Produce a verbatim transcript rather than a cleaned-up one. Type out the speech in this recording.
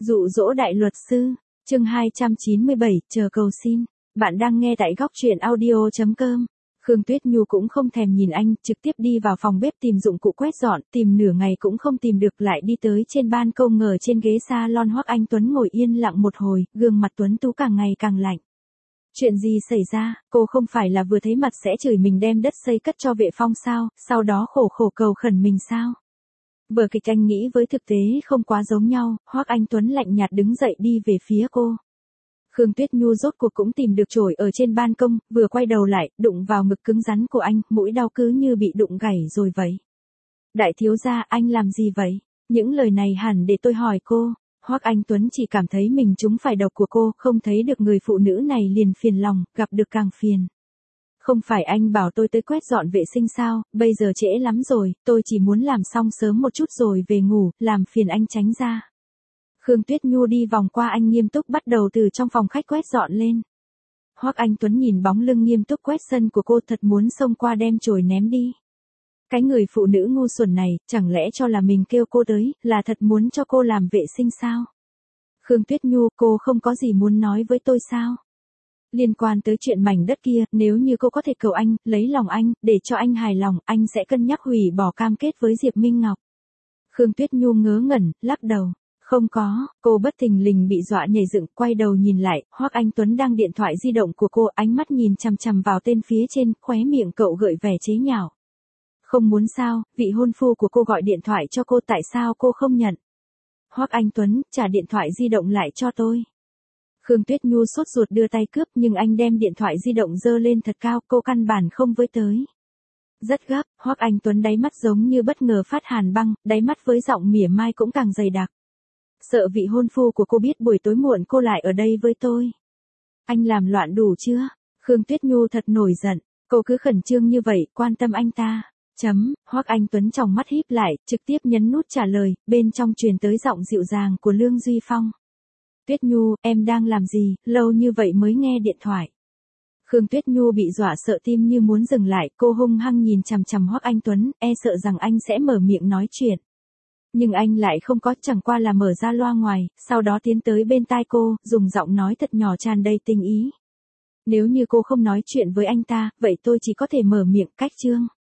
Dụ dỗ đại luật sư, chương hai trăm chín mươi bảy, chờ cầu xin. Bạn đang nghe tại góc truyện audio chấm com. Khương Tuyết Nhu cũng không thèm nhìn anh, trực tiếp đi vào phòng bếp tìm dụng cụ quét dọn, tìm nửa ngày cũng không tìm được, lại đi tới trên ban công ngồi trên ghế salon. Hoắc Anh Tuấn ngồi yên lặng một hồi, gương mặt tuấn tú càng ngày càng lạnh. Chuyện gì xảy ra, cô không phải là vừa thấy mặt sẽ chửi mình đem đất xây cất cho Vệ Phong sao, sau đó khổ khổ cầu khẩn mình sao? Vở kịch anh nghĩ với thực tế không quá giống nhau. Hoắc Anh Tuấn lạnh nhạt đứng dậy đi về phía cô. Khương Tuyết Nhu rốt cuộc cũng tìm được chổi ở trên ban công, vừa quay đầu lại, đụng vào ngực cứng rắn của anh, mũi đau cứ như bị đụng gãy rồi vậy. Đại thiếu gia, anh làm gì vậy? Những lời này hẳn để tôi hỏi cô. Hoắc Anh Tuấn chỉ cảm thấy mình trúng phải độc của cô, không thấy được người phụ nữ này liền phiền lòng, gặp được càng phiền. Không phải anh bảo tôi tới quét dọn vệ sinh sao, bây giờ trễ lắm rồi, tôi chỉ muốn làm xong sớm một chút rồi về ngủ, làm phiền anh tránh ra. Khương Tuyết Nhu đi vòng qua anh nghiêm túc bắt đầu từ trong phòng khách quét dọn lên. Hoắc Anh Tuấn nhìn bóng lưng nghiêm túc quét sân của cô thật muốn xông qua đem chổi ném đi. Cái người phụ nữ ngu xuẩn này, chẳng lẽ cho là mình kêu cô tới, là thật muốn cho cô làm vệ sinh sao? Khương Tuyết Nhu, cô không có gì muốn nói với tôi sao? Liên quan tới chuyện mảnh đất kia, nếu như cô có thể cầu anh, lấy lòng anh, để cho anh hài lòng, anh sẽ cân nhắc hủy bỏ cam kết với Diệp Minh Ngọc. Khương Tuyết Nhu ngớ ngẩn, lắc đầu. Không có, cô bất thình lình bị dọa nhảy dựng, quay đầu nhìn lại, Hoắc Anh Tuấn đang điện thoại di động của cô, ánh mắt nhìn chằm chằm vào tên phía trên, khóe miệng cậu gợi vẻ chế nhạo. Không muốn sao, vị hôn phu của cô gọi điện thoại cho cô, tại sao cô không nhận? Hoắc Anh Tuấn, trả điện thoại di động lại cho tôi. Khương Tuyết Nhu sốt ruột đưa tay cướp, nhưng anh đem điện thoại di động giơ lên thật cao, cô căn bản không với tới. Rất gấp, Hoắc Anh Tuấn đáy mắt giống như bất ngờ phát hàn băng, đáy mắt với giọng mỉa mai cũng càng dày đặc. Sợ vị hôn phu của cô biết buổi tối muộn cô lại ở đây với tôi. Anh làm loạn đủ chưa? Khương Tuyết Nhu thật nổi giận, cô cứ khẩn trương như vậy, quan tâm anh ta. Chấm, Hoắc Anh Tuấn trong mắt híp lại, trực tiếp nhấn nút trả lời, bên trong truyền tới giọng dịu dàng của Lương Duy Phong. Tuyết Nhu, em đang làm gì, lâu như vậy mới nghe điện thoại. Khương Tuyết Nhu bị dọa sợ tim như muốn dừng lại, cô hung hăng nhìn chằm chằm Hoắc Anh Tuấn, e sợ rằng anh sẽ mở miệng nói chuyện. Nhưng anh lại không có, chẳng qua là mở ra loa ngoài, sau đó tiến tới bên tai cô, dùng giọng nói thật nhỏ tràn đầy tình ý. Nếu như cô không nói chuyện với anh ta, vậy tôi chỉ có thể mở miệng cách chương.